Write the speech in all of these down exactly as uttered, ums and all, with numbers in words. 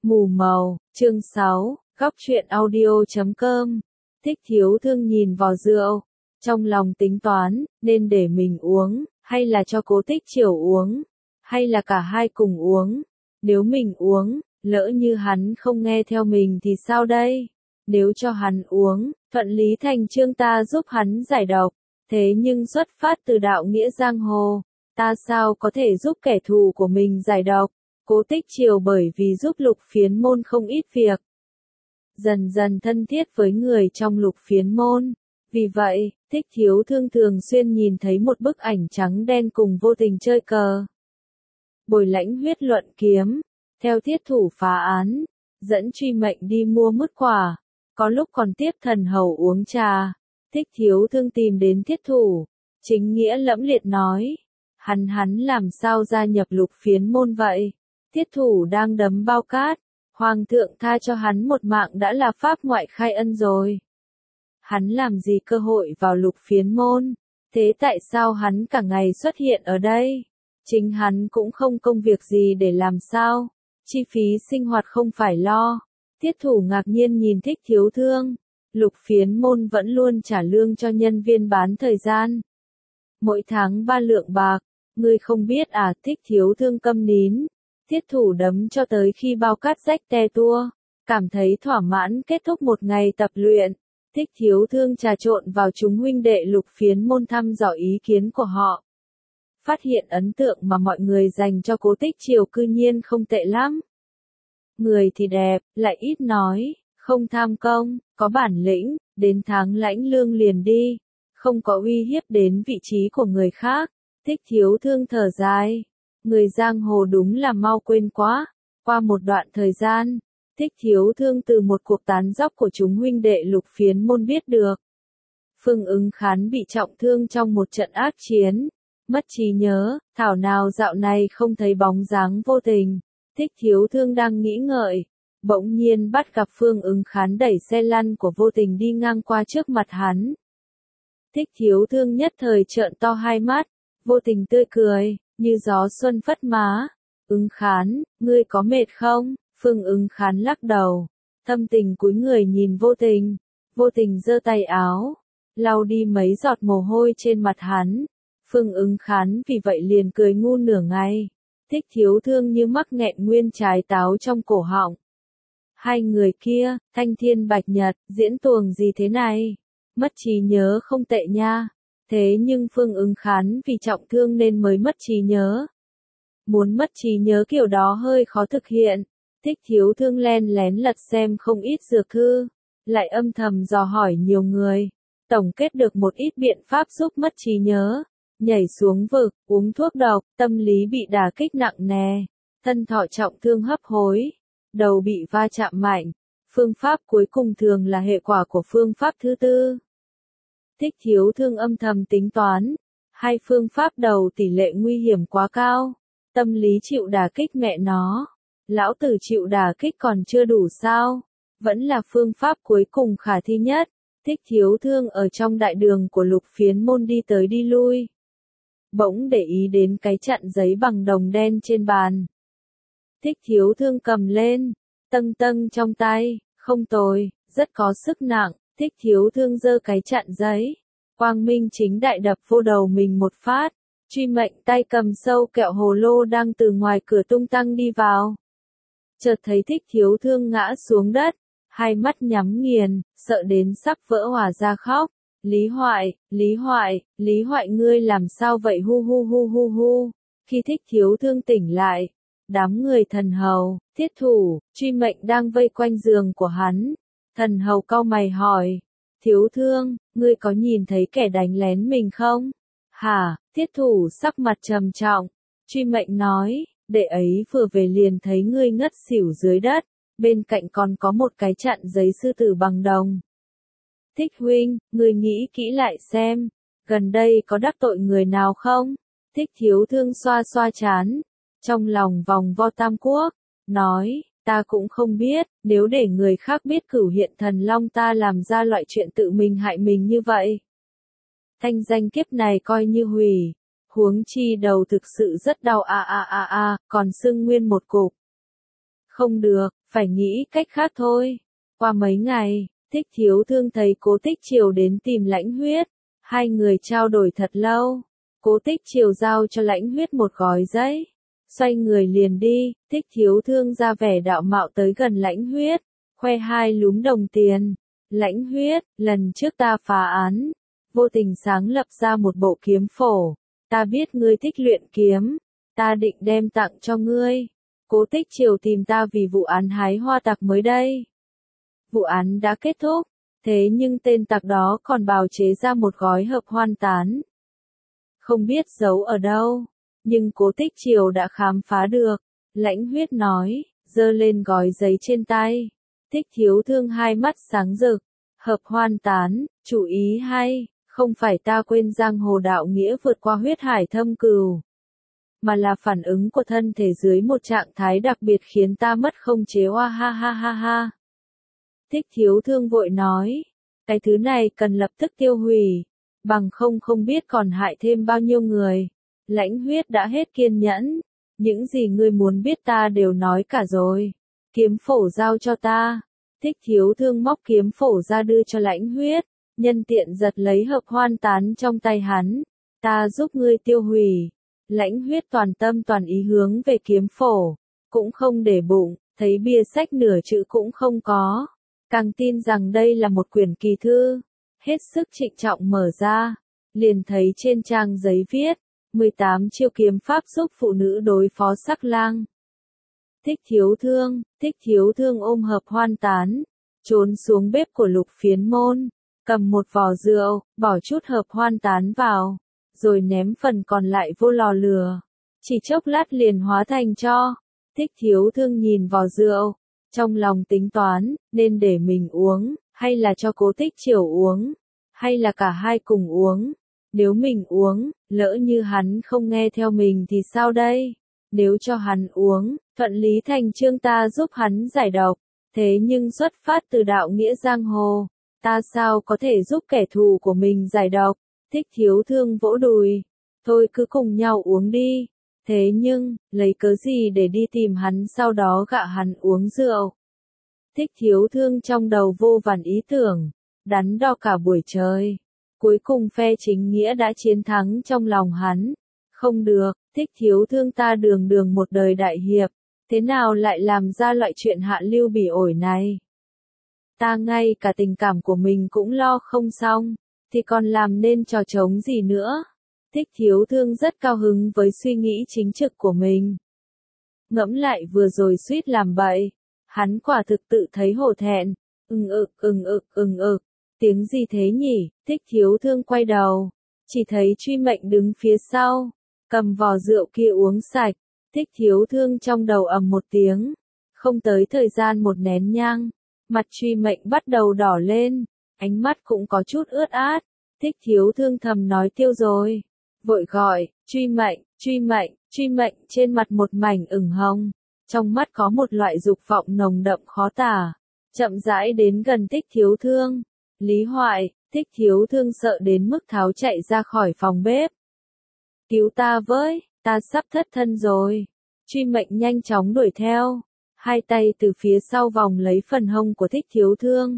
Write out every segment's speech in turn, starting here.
Mù màu, chương sáu, góc truyện audio chấm com. Thích Thiếu Thương nhìn vò rượu, trong lòng tính toán, nên để mình uống, hay là cho Cố Tích Triều uống, hay là cả hai cùng uống. Nếu mình uống, lỡ như hắn không nghe theo mình thì sao đây? Nếu cho hắn uống, thuận lý thành chương ta giúp hắn giải độc, thế nhưng xuất phát từ đạo nghĩa giang hồ, ta sao có thể giúp kẻ thù của mình giải độc? Cố Tích Triều bởi vì giúp Lục Phiến Môn không ít việc, dần dần thân thiết với người trong Lục Phiến Môn. Vì vậy, Thích Thiếu Thương thường xuyên nhìn thấy một bức ảnh trắng đen cùng Vô Tình chơi cờ. Bồi Lãnh huyết luận kiếm, theo thiết thủ phá án, dẫn Truy Mệnh đi mua mứt quả, có lúc còn tiếp Thần Hầu uống trà. Thích Thiếu Thương tìm đến thiết thủ, chính nghĩa lẫm liệt nói, hắn hắn làm sao gia nhập Lục Phiến Môn vậy? Thiết thủ đang đấm bao cát, Hoàng thượng tha cho hắn một mạng đã là pháp ngoại khai ân rồi. Hắn làm gì cơ hội vào Lục Phiến Môn, thế tại sao hắn cả ngày xuất hiện ở đây? Chính hắn cũng không công việc gì để làm sao, chi phí sinh hoạt không phải lo. Thiết thủ ngạc nhiên nhìn Thích Thiếu Thương, Lục Phiến Môn vẫn luôn trả lương cho nhân viên bán thời gian. Mỗi tháng ba lượng bạc, ngươi không biết à? Thích Thiếu Thương câm nín. Thiết thủ đấm cho tới khi bao cát rách te tua, cảm thấy thỏa mãn kết thúc một ngày tập luyện. Thích Thiếu Thương trà trộn vào chúng huynh đệ Lục Phiến Môn thăm dò ý kiến của họ. Phát hiện ấn tượng mà mọi người dành cho Cố Tích Triều cư nhiên không tệ lắm. Người thì đẹp, lại ít nói, không tham công, có bản lĩnh, đến tháng lãnh lương liền đi, không có uy hiếp đến vị trí của người khác. Thích Thiếu Thương thở dài. Người giang hồ đúng là mau quên quá. Qua một đoạn thời gian, Thích Thiếu Thương từ một cuộc tán dóc của chúng huynh đệ Lục Phiến Môn biết được. Phương Ứng Khán bị trọng thương trong một trận ác chiến, mất trí nhớ, thảo nào dạo này không thấy bóng dáng Vô Tình. Thích Thiếu Thương đang nghĩ ngợi, bỗng nhiên bắt gặp Phương Ứng Khán đẩy xe lăn của Vô Tình đi ngang qua trước mặt hắn. Thích Thiếu Thương nhất thời trợn to hai mắt, Vô Tình tươi cười, như gió xuân phất má. Ứng Khán, ngươi có mệt không? Phương Ứng Khán lắc đầu, thâm tình cúi người nhìn Vô Tình. Vô Tình giơ tay áo, lau đi mấy giọt mồ hôi trên mặt hắn. Phương Ứng Khán vì vậy liền cười ngu nửa ngày. Thích Thiếu Thương như mắc nghẹn nguyên trái táo trong cổ họng. Hai người kia, Thanh Thiên Bạch Nhật, diễn tuồng gì thế này? Mất trí nhớ không tệ nha. Thế nhưng Phương Ứng Khán vì trọng thương nên mới mất trí nhớ. Muốn mất trí nhớ kiểu đó hơi khó thực hiện. Thích Thiếu Thương len lén lật xem không ít dược thư, lại âm thầm dò hỏi nhiều người, tổng kết được một ít biện pháp giúp mất trí nhớ. Nhảy xuống vực, uống thuốc độc, tâm lý bị đả kích nặng nề, thân thọ trọng thương hấp hối, đầu bị va chạm mạnh. Phương pháp cuối cùng thường là hệ quả của phương pháp thứ tư. Thích Thiếu Thương âm thầm tính toán, hai phương pháp đầu tỷ lệ nguy hiểm quá cao, tâm lý chịu đả kích mẹ nó, lão tử chịu đả kích còn chưa đủ sao, vẫn là phương pháp cuối cùng khả thi nhất. Thích Thiếu Thương ở trong đại đường của Lục Phiến Môn đi tới đi lui, bỗng để ý đến cái chặn giấy bằng đồng đen trên bàn. Thích Thiếu Thương cầm lên, tâng tâng trong tay, không tồi, rất có sức nặng. Thích Thiếu Thương giơ cái chặn giấy, quang minh chính đại đập vô đầu mình một phát. Truy Mệnh tay cầm sâu kẹo hồ lô đang từ ngoài cửa tung tăng đi vào, chợt thấy Thích Thiếu Thương ngã xuống đất, hai mắt nhắm nghiền, sợ đến sắp vỡ hòa ra khóc. Lý Hoại, Lý Hoại, Lý Hoại ngươi làm sao vậy? Hu hu hu hu hu. Khi Thích Thiếu Thương tỉnh lại, đám người Thần Hầu, Thiết thủ, Truy Mệnh đang vây quanh giường của hắn. Thần Hầu cau mày hỏi, Thiếu Thương, ngươi có nhìn thấy kẻ đánh lén mình không? Hả? Thiết thủ sắc mặt trầm trọng. Truy Mệnh nói, đệ ấy vừa về liền thấy ngươi ngất xỉu dưới đất, bên cạnh còn có một cái chặn giấy sư tử bằng đồng. Thích huynh, ngươi nghĩ kỹ lại xem, gần đây có đắc tội người nào không? Thích Thiếu Thương xoa xoa trán, trong lòng vòng vo tam quốc, nói, ta cũng không biết, nếu để người khác biết Cửu Hiện Thần Long ta làm ra loại chuyện tự mình hại mình như vậy, thanh danh kiếp này coi như hủy, huống chi đầu thực sự rất đau a a a a, còn sưng nguyên một cục. Không được, phải nghĩ cách khác thôi. Qua mấy ngày, Thích Thiếu Thương thấy Cố Tích Triều đến tìm Lãnh Huyết. Hai người trao đổi thật lâu. Cố Tích Triều giao cho Lãnh Huyết một gói giấy. Xoay người liền đi, Thích Thiếu Thương ra vẻ đạo mạo tới gần Lãnh Huyết. Khoe hai lúm đồng tiền. Lãnh Huyết, lần trước ta phá án. Vô tình sáng lập ra một bộ kiếm phổ. Ta biết ngươi thích luyện kiếm. Ta định đem tặng cho ngươi. Cố Tích Triều tìm ta vì vụ án hái hoa tặc mới đây. Vụ án đã kết thúc, thế nhưng tên tặc đó còn bào chế ra một gói hợp hoan tán. Không biết giấu ở đâu, nhưng Cố Tích Triều đã khám phá được. Lãnh Huyết nói, giơ lên gói giấy trên tay. Thích Thiếu Thương hai mắt sáng rực. Hợp hoan tán, chủ ý hay, không phải ta quên giang hồ đạo nghĩa vượt qua huyết hải thâm cừu, mà là phản ứng của thân thể dưới một trạng thái đặc biệt khiến ta mất không chế. Oa ha ha ha ha. Thích Thiếu Thương vội nói, cái thứ này cần lập tức tiêu hủy, bằng không không biết còn hại thêm bao nhiêu người. Lãnh Huyết đã hết kiên nhẫn, những gì ngươi muốn biết ta đều nói cả rồi. Kiếm phổ giao cho ta. Thích Thiếu Thương móc kiếm phổ ra đưa cho Lãnh Huyết, nhân tiện giật lấy hợp hoan tán trong tay hắn. Ta giúp ngươi tiêu hủy. Lãnh Huyết toàn tâm toàn ý hướng về kiếm phổ, cũng không để bụng, thấy bìa sách nửa chữ cũng không có. Càng tin rằng đây là một quyển kỳ thư, hết sức trịnh trọng mở ra, liền thấy trên trang giấy viết, mười tám chiêu kiếm pháp giúp phụ nữ đối phó sắc lang. Thích Thiếu Thương, Thích Thiếu Thương ôm hợp hoan tán, trốn xuống bếp của Lục Phiến Môn, cầm một vò rượu, bỏ chút hợp hoan tán vào, rồi ném phần còn lại vô lò lửa. Chỉ chốc lát liền hóa thành tro. Thích Thiếu Thương nhìn vò rượu, trong lòng tính toán, nên để mình uống, hay là cho Cố Tích Triều uống, hay là cả hai cùng uống. Nếu mình uống, lỡ như hắn không nghe theo mình thì sao đây? Nếu cho hắn uống, thuận lý thành chương ta giúp hắn giải độc, thế nhưng xuất phát từ đạo nghĩa giang hồ, ta sao có thể giúp kẻ thù của mình giải độc? Thích Thiếu Thương vỗ đùi, thôi cứ cùng nhau uống đi. Thế nhưng, lấy cớ gì để đi tìm hắn sau đó gạ hắn uống rượu? Thích Thiếu Thương trong đầu vô vàn ý tưởng, đắn đo cả buổi trời. Cuối cùng phe chính nghĩa đã chiến thắng trong lòng hắn. Không được, Thích Thiếu Thương ta đường đường một đời đại hiệp, thế nào lại làm ra loại chuyện hạ lưu bỉ ổi này? Ta ngay cả tình cảm của mình cũng lo không xong, thì còn làm nên trò trống gì nữa? Thích Thiếu Thương rất cao hứng với suy nghĩ chính trực của mình. Ngẫm lại vừa rồi suýt làm bậy, hắn quả thực tự thấy hổ thẹn. Ưng ực, ưng ực, ưng ực, tiếng gì thế nhỉ? Thích Thiếu Thương quay đầu, chỉ thấy Truy Mệnh đứng phía sau, cầm vò rượu kia uống sạch. Thích Thiếu Thương trong đầu ầm một tiếng, không tới thời gian một nén nhang, mặt Truy Mệnh bắt đầu đỏ lên, ánh mắt cũng có chút ướt át. Thích Thiếu Thương thầm nói tiêu rồi, vội gọi, Truy Mệnh, Truy Mệnh, Truy Mệnh trên mặt một mảnh ửng hồng, trong mắt có một loại dục vọng nồng đậm khó tả, chậm rãi đến gần Thích Thiếu Thương. Lý Hoại, Thích Thiếu Thương sợ đến mức tháo chạy ra khỏi phòng bếp. Cứu ta với, ta sắp thất thân rồi. Truy Mệnh nhanh chóng đuổi theo, hai tay từ phía sau vòng lấy phần hông của Thích Thiếu Thương.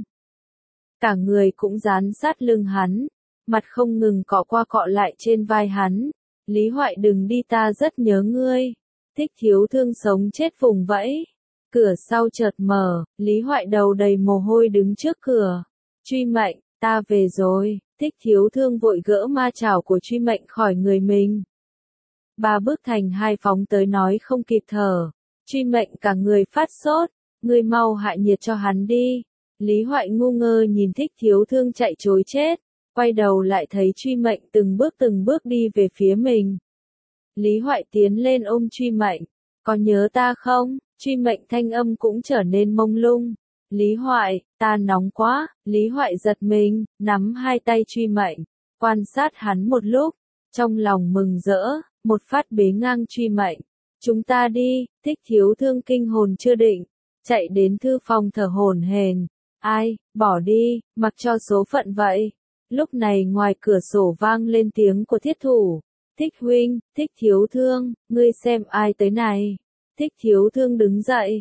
Cả người cũng dán sát lưng hắn, mặt không ngừng cọ qua cọ lại trên vai hắn. Lý Hoại đừng đi, ta rất nhớ ngươi. Thích Thiếu Thương sống chết vùng vẫy. Cửa sau chợt mở, Lý Hoại đầu đầy mồ hôi đứng trước cửa. Truy Mệnh, ta về rồi. Thích Thiếu Thương vội gỡ ma chảo của Truy Mệnh khỏi người mình. Ba bước thành hai phóng tới nói không kịp thở. Truy Mệnh cả người phát sốt, ngươi mau hạ nhiệt cho hắn đi. Lý Hoại ngu ngơ nhìn Thích Thiếu Thương chạy trối chết, quay đầu lại thấy Truy Mệnh từng bước từng bước đi về phía mình. Lý Hoại tiến lên ôm Truy Mệnh, có nhớ ta không? Truy Mệnh thanh âm cũng trở nên mông lung. Lý Hoại, ta nóng quá. Lý Hoại giật mình, nắm hai tay Truy Mệnh, quan sát hắn một lúc, trong lòng mừng rỡ, một phát bế ngang Truy Mệnh. Chúng ta đi. Thích Thiếu Thương kinh hồn chưa định, chạy đến thư phòng thở hổn hển. Ai, bỏ đi, mặc cho số phận vậy. Lúc này ngoài cửa sổ vang lên tiếng của Thiết Thủ. Thích huynh, Thích Thiếu Thương, ngươi xem ai tới này. Thích Thiếu Thương đứng dậy,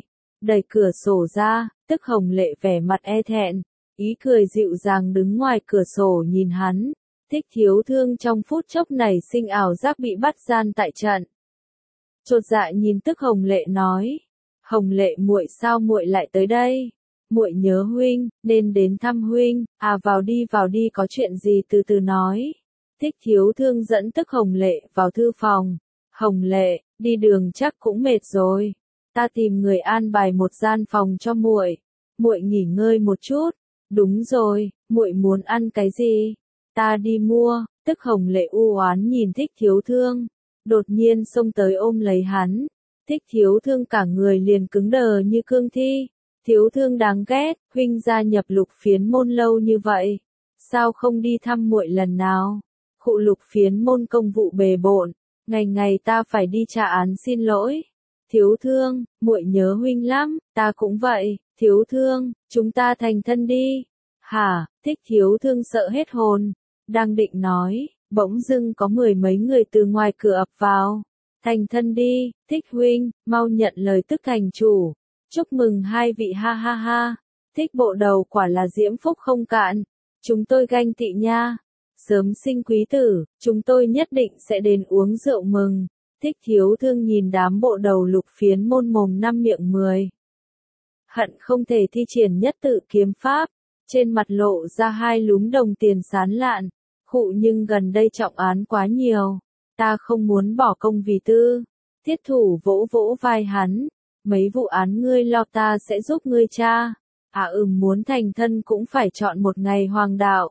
đẩy cửa sổ ra, Tức Hồng Lệ vẻ mặt e thẹn, ý cười dịu dàng đứng ngoài cửa sổ nhìn hắn. Thích Thiếu Thương trong phút chốc này sinh ảo giác bị bắt gian tại trận. Chột dạ nhìn Tức Hồng Lệ nói, Hồng Lệ muội sao muội lại tới đây? Muội nhớ huynh, nên đến thăm huynh. À vào đi vào đi, có chuyện gì từ từ nói. Thích Thiếu Thương dẫn Tức Hồng Lệ vào thư phòng. Hồng Lệ, đi đường chắc cũng mệt rồi, ta tìm người an bài một gian phòng cho muội. Muội nghỉ ngơi một chút. Đúng rồi, muội muốn ăn cái gì? Ta đi mua. Tức Hồng Lệ u oán nhìn Thích Thiếu Thương, đột nhiên xông tới ôm lấy hắn. Thích Thiếu Thương cả người liền cứng đờ như cương thi. Thiếu Thương đáng ghét, huynh gia nhập Lục Phiến môn lâu như vậy, sao không đi thăm muội lần nào? Khụ Lục Phiến môn công vụ bề bộn, ngày ngày ta phải đi trả án xin lỗi. Thiếu Thương, muội nhớ huynh lắm, ta cũng vậy. Thiếu Thương, chúng ta thành thân đi. Hả? Thích Thiếu Thương sợ hết hồn, đang định nói, bỗng dưng có mười mấy người từ ngoài cửa ập vào. Thành thân đi, Thích huynh, mau nhận lời Tức thành chủ. Chúc mừng hai vị, ha ha ha. Thích bộ đầu quả là diễm phúc không cạn. Chúng tôi ganh tị nha. Sớm sinh quý tử, chúng tôi nhất định sẽ đến uống rượu mừng. Thích Thiếu Thương nhìn đám bộ đầu Lục Phiến môn mồm năm miệng mười. Hận không thể thi triển nhất tự kiếm pháp. Trên mặt lộ ra hai lúm đồng tiền sán lạn. Khụ nhưng gần đây trọng án quá nhiều. Ta không muốn bỏ công vì tư. Thiết Thủ vỗ vỗ vai hắn. Mấy vụ án ngươi lo ta sẽ giúp ngươi tra. À ừm, muốn thành thân cũng phải chọn một ngày hoàng đạo.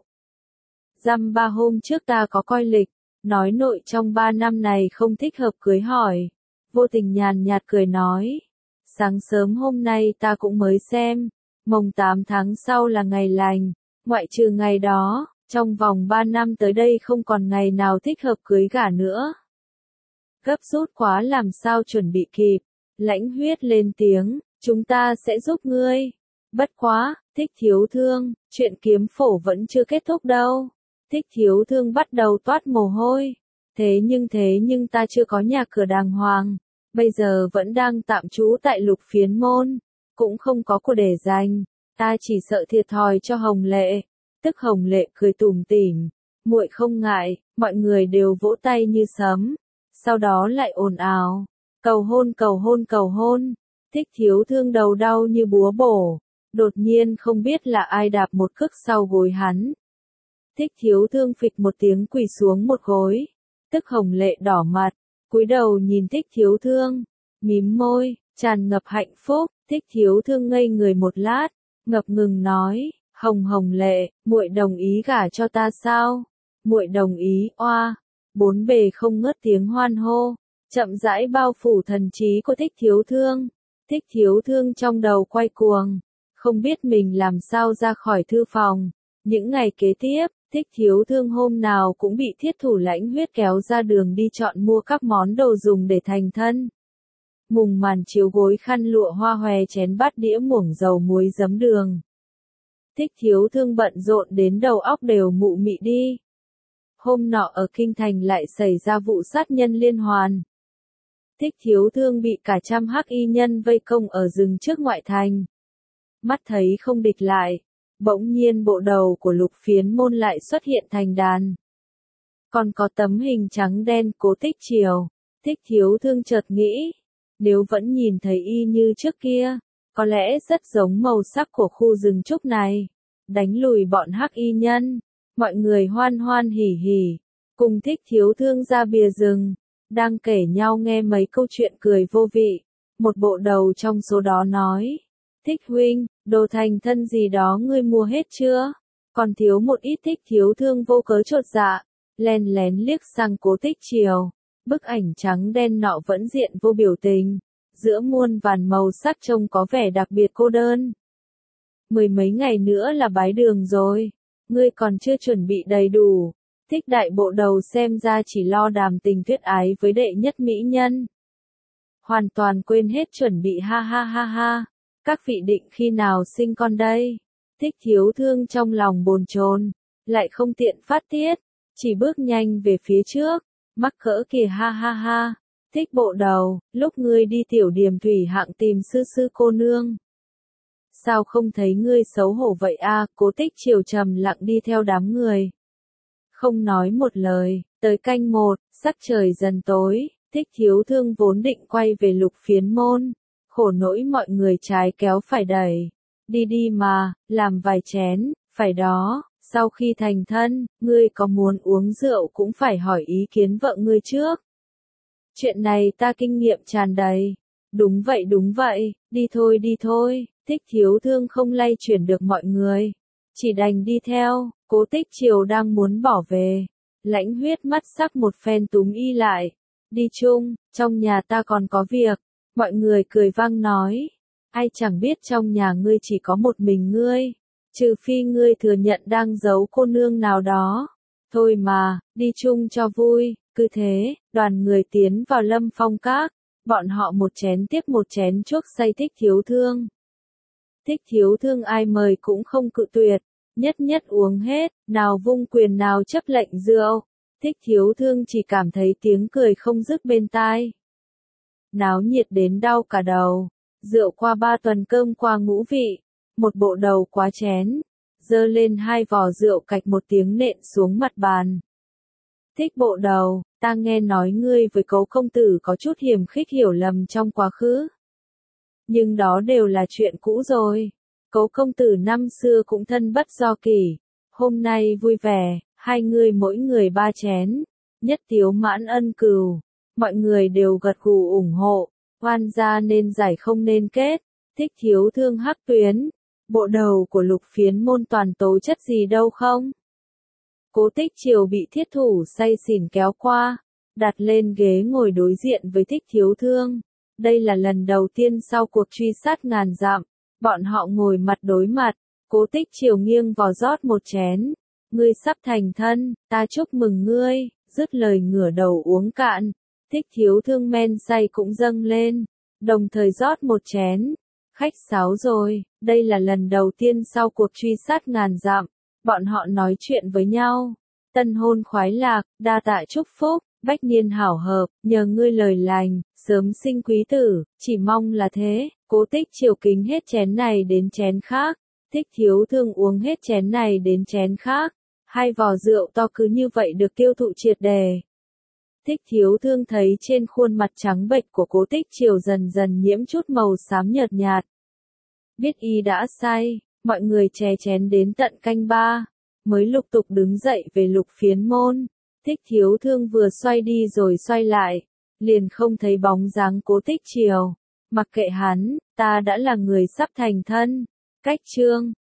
Dăm ba hôm trước ta có coi lịch, nói nội trong ba năm này không thích hợp cưới hỏi. Vô tình nhàn nhạt cười nói. Sáng sớm hôm nay ta cũng mới xem, mồng tám tháng sau là ngày lành, ngoại trừ ngày đó, trong vòng ba năm tới đây không còn ngày nào thích hợp cưới gả nữa. Gấp rút quá làm sao chuẩn bị kịp. Lãnh Huyết lên tiếng, chúng ta sẽ giúp ngươi. Bất quá, Thích Thiếu Thương, chuyện kiếm phổ vẫn chưa kết thúc đâu. Thích Thiếu Thương bắt đầu toát mồ hôi. Thế nhưng thế nhưng ta chưa có nhà cửa đàng hoàng. Bây giờ vẫn đang tạm trú tại Lục Phiến môn. Cũng không có của để dành. Ta chỉ sợ thiệt thòi cho Hồng Lệ. Tức Hồng Lệ cười tủm tỉm. Muội không ngại, mọi người đều vỗ tay như sấm. Sau đó lại ồn ào. Cầu hôn cầu hôn cầu hôn. Thích Thiếu Thương đầu đau như búa bổ. Đột nhiên không biết là ai đạp một cước sau gối hắn. Thích Thiếu Thương phịch một tiếng quỳ xuống một gối. Tức Hồng Lệ đỏ mặt, cúi đầu nhìn Thích Thiếu Thương, mím môi, tràn ngập hạnh phúc. Thích Thiếu Thương ngây người một lát, ngập ngừng nói, Hồng Hồng Lệ, muội đồng ý gả cho ta sao? Muội đồng ý, oa. Bốn bề không ngớt tiếng hoan hô, chậm rãi bao phủ thần trí của Thích Thiếu Thương. Thích Thiếu Thương trong đầu quay cuồng, không biết mình làm sao ra khỏi thư phòng. Những ngày kế tiếp, Thích Thiếu Thương hôm nào cũng bị Thiết Thủ Lãnh Huyết kéo ra đường đi chọn mua các món đồ dùng để thành thân. Mùng màn chiếu gối khăn lụa hoa hòe chén bát đĩa muỗng dầu muối giấm đường. Thích Thiếu Thương bận rộn đến đầu óc đều mụ mị đi. Hôm nọ ở Kinh Thành lại xảy ra vụ sát nhân liên hoàn. Thích Thiếu Thương bị cả trăm hắc y nhân vây công ở rừng trước ngoại thành. Mắt thấy không địch lại, bỗng nhiên bộ đầu của Lục Phiến môn lại xuất hiện thành đàn. Còn có tấm hình trắng đen Cố Tích Triều. Thích Thiếu Thương chợt nghĩ, nếu vẫn nhìn thấy y như trước kia, có lẽ rất giống màu sắc của khu rừng trúc này. Đánh lùi bọn hắc y nhân, mọi người hoan hoan hỉ hỉ, cùng Thích Thiếu Thương ra bìa rừng, đang kể nhau nghe mấy câu chuyện cười vô vị. Một bộ đầu trong số đó nói, Thích huynh, đồ thành thân gì đó ngươi mua hết chưa? Còn thiếu một ít. Thích Thiếu Thương vô cớ chột dạ, len lén liếc sang Cố Tích Triều. Bức ảnh trắng đen nọ vẫn diện vô biểu tình, giữa muôn vàn màu sắc trông có vẻ đặc biệt cô đơn. Mười mấy ngày nữa là bái đường rồi, ngươi còn chưa chuẩn bị đầy đủ. Thích đại bộ đầu xem ra chỉ lo đàm tình thuyết ái với đệ nhất mỹ nhân. Hoàn toàn quên hết chuẩn bị, ha ha ha ha. Các vị định khi nào sinh con đây? Thích Thiếu Thương trong lòng bồn chồn, lại không tiện phát tiết, chỉ bước nhanh về phía trước. Mắc cỡ kìa, ha ha ha. Thích bộ đầu, lúc ngươi đi tiểu điềm thủy hạng tìm sư sư cô nương. Sao không thấy ngươi xấu hổ vậy a? Cố Tích Triều trầm lặng đi theo đám người. Không nói một lời, tới canh một, sắc trời dần tối, Thích Thiếu Thương vốn định quay về Lục Phiến Môn. Khổ nỗi mọi người trái kéo phải đẩy. Đi đi mà, làm vài chén, phải đó, sau khi thành thân, ngươi có muốn uống rượu cũng phải hỏi ý kiến vợ ngươi trước. Chuyện này ta kinh nghiệm tràn đầy. Đúng vậy đúng vậy, đi thôi đi thôi, Thích Thiếu Thương không lay chuyển được mọi người. Chỉ đành đi theo, Cố Tích Triều đang muốn bỏ về. Lãnh Huyết mắt sắc một phen túm y lại. Đi chung, trong nhà ta còn có việc. Mọi người cười vang nói. Ai chẳng biết trong nhà ngươi chỉ có một mình ngươi. Trừ phi ngươi thừa nhận đang giấu cô nương nào đó. Thôi mà, đi chung cho vui. Cứ thế, đoàn người tiến vào Lâm Phong Các. Bọn họ một chén tiếp một chén chuốc say Thích Thiếu Thương. Thích Thiếu Thương ai mời cũng không cự tuyệt. Nhất nhất uống hết, nào vung quyền nào chấp lệnh rượu. Thích Thiếu Thương chỉ cảm thấy tiếng cười không dứt bên tai. Náo nhiệt đến đau cả đầu. Rượu qua ba tuần cơm qua ngũ vị. Một bộ đầu quá chén. Dơ lên hai vò rượu cạch một tiếng nện xuống mặt bàn. Thích bộ đầu, ta nghe nói ngươi với Cố công tử có chút hiềm khích hiểu lầm trong quá khứ. Nhưng đó đều là chuyện cũ rồi. Cố công tử năm xưa cũng thân bất do kỷ. Hôm nay vui vẻ, hai người mỗi người ba chén. Nhất tiếu mãn ân cừu. Mọi người đều gật gù ủng hộ. Oan gia nên giải không nên kết. Thích Thiếu Thương hắc tuyến. Bộ đầu của Lục Phiến Môn toàn tố chất gì đâu không? Cố Tích Triều bị thiết thủ say xỉn kéo qua, đặt lên ghế ngồi đối diện với Thích Thiếu Thương. Đây là lần đầu tiên sau cuộc truy sát ngàn dặm, bọn họ ngồi mặt đối mặt. Cố Tích Triều nghiêng vào rót một chén. Ngươi sắp thành thân, ta chúc mừng ngươi, dứt lời ngửa đầu uống cạn. Thích Thiếu Thương men say cũng dâng lên, đồng thời rót một chén. Khách sáo rồi, đây là lần đầu tiên sau cuộc truy sát ngàn dặm. Bọn họ nói chuyện với nhau. Tân hôn khoái lạc, đa tạ chúc phúc, bách niên hảo hợp, nhờ ngươi lời lành, sớm sinh quý tử, chỉ mong là thế. Cố Tích Triều kính hết chén này đến chén khác. Thích Thiếu Thương uống hết chén này đến chén khác. Hai vò rượu to cứ như vậy được tiêu thụ triệt đề. Thích Thiếu Thương thấy trên khuôn mặt trắng bệch của Cố Tích Triều dần dần nhiễm chút màu xám nhợt nhạt. Biết y đã say, mọi người chè chén đến tận canh ba, mới lục tục đứng dậy về Lục Phiến Môn. Thích Thiếu Thương vừa xoay đi rồi xoay lại, liền không thấy bóng dáng Cố Tích Triều. Mặc kệ hắn, ta đã là người sắp thành thân. Cách chương